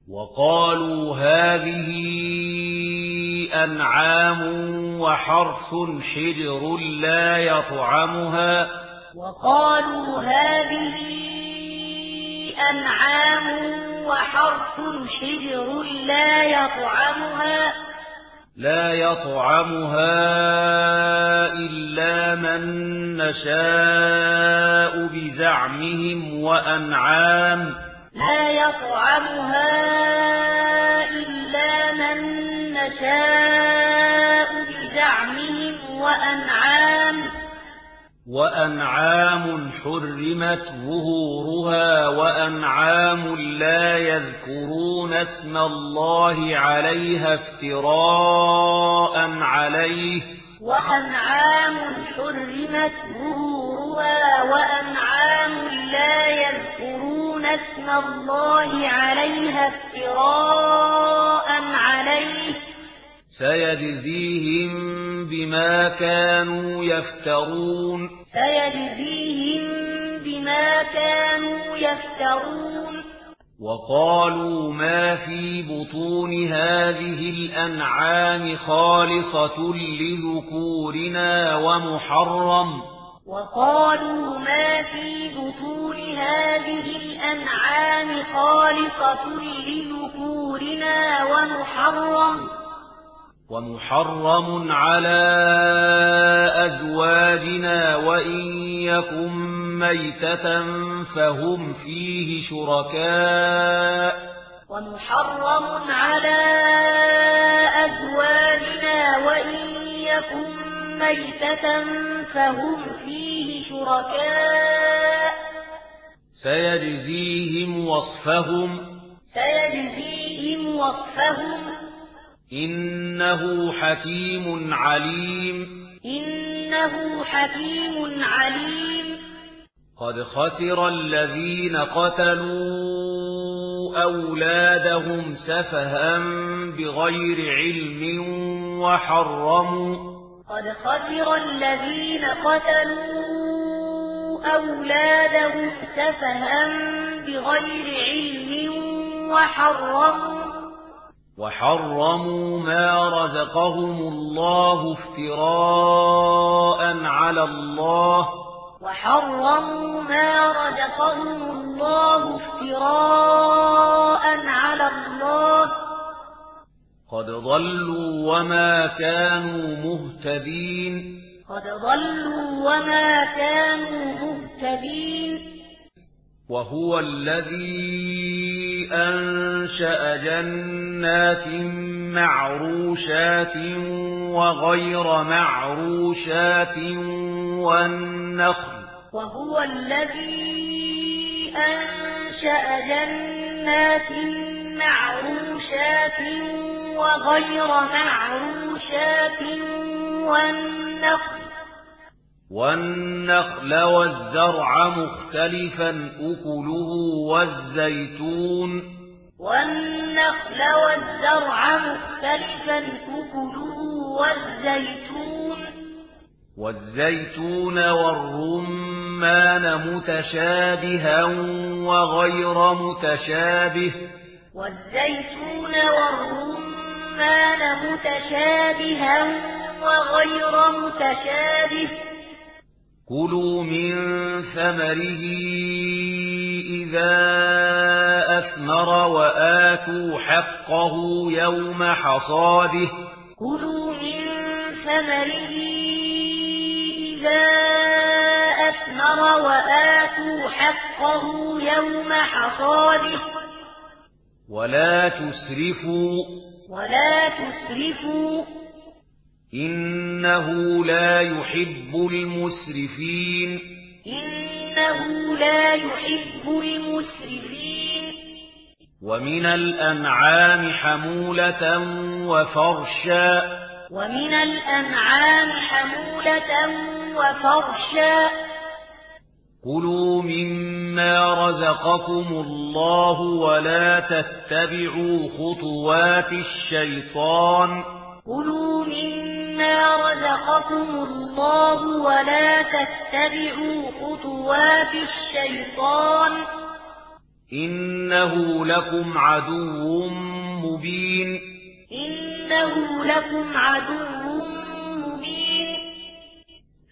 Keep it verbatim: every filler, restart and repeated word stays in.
وقالوا هذه أنعام وحرث حجر لا يطعمها وقالوا هذه أنعام وحرث حجر لا يطعمها لا يطعمها إلا من نشاء بزعمهم وأنعام لا يطعمها إلا من نشاء بزعمهم وأنعام وأنعام حرمت ظهورها وأنعام لا يذكرون اسم الله عليها افتراء عليه وأنعام حرمت ظهورها وأنعام لا يذكرون اسم الله عليها افتراء عليه سيجزيهم بما كانوا يفترون سيجزيهم بما كانوا يفترون وقالوا ما في بطون هذه الأنعام خالصة لذكورنا ومحرم وقالوا ما في بطون هذه الأنعام خالصة لذكورنا ومحرم ومحرم على أزواجنا وإن يكن ميتة فهم فيه شركاء ومحرم على أزواجنا وإن يكن ميتة فهم فيه شركاء سيجزيهم وصفهم سيجزيهم وصفهم إنه حكيم عليم إنه حكيم عليم قد خسر الذين قتلوا أولادهم سفها بغير علم وحرموا قد خسر الذين قتلوا أولادهم سفها بغير علم وحرموا وحرموا ما رزقهم الله افتراء على الله وحرموا ما رزقهم الله افتراء على الله قد ضلوا وما كانوا مهتدين قد ضلوا وما كانوا مهتدين وهو الذي أنشأ جنات معروشات وغير معروشات والنخل وهو الذي أنشأ جنات معروشات وغير معروشات والنخل والنخل والزرع مختلفا أكله والزيتون والنخل والزرع مختلفا أكله والزيتون والزيتون والرمان متشابها وغير متشابه والزيتون والرمان متشابها وغير متشابه كلوا من ثمره إذا أثمر وآتوا حقه يوم حصاده كلوا من ثمره إذا أثمر وآتوا حقه يوم حصاده ولا تسرفوا ولا تسرفوا إنه لا يحب المسرفين إنه لا يحب المسرفين ومن الأنعام حمولة وفرشا ومن الأنعام حمولة وفرشا كلوا مما رزقكم الله ولا تتبعوا خطوات الشيطان كلوا مما رزقكم الله ولا تتبعوا خطوات الشيطان إنه لكم عدو مبين إنه لكم عدو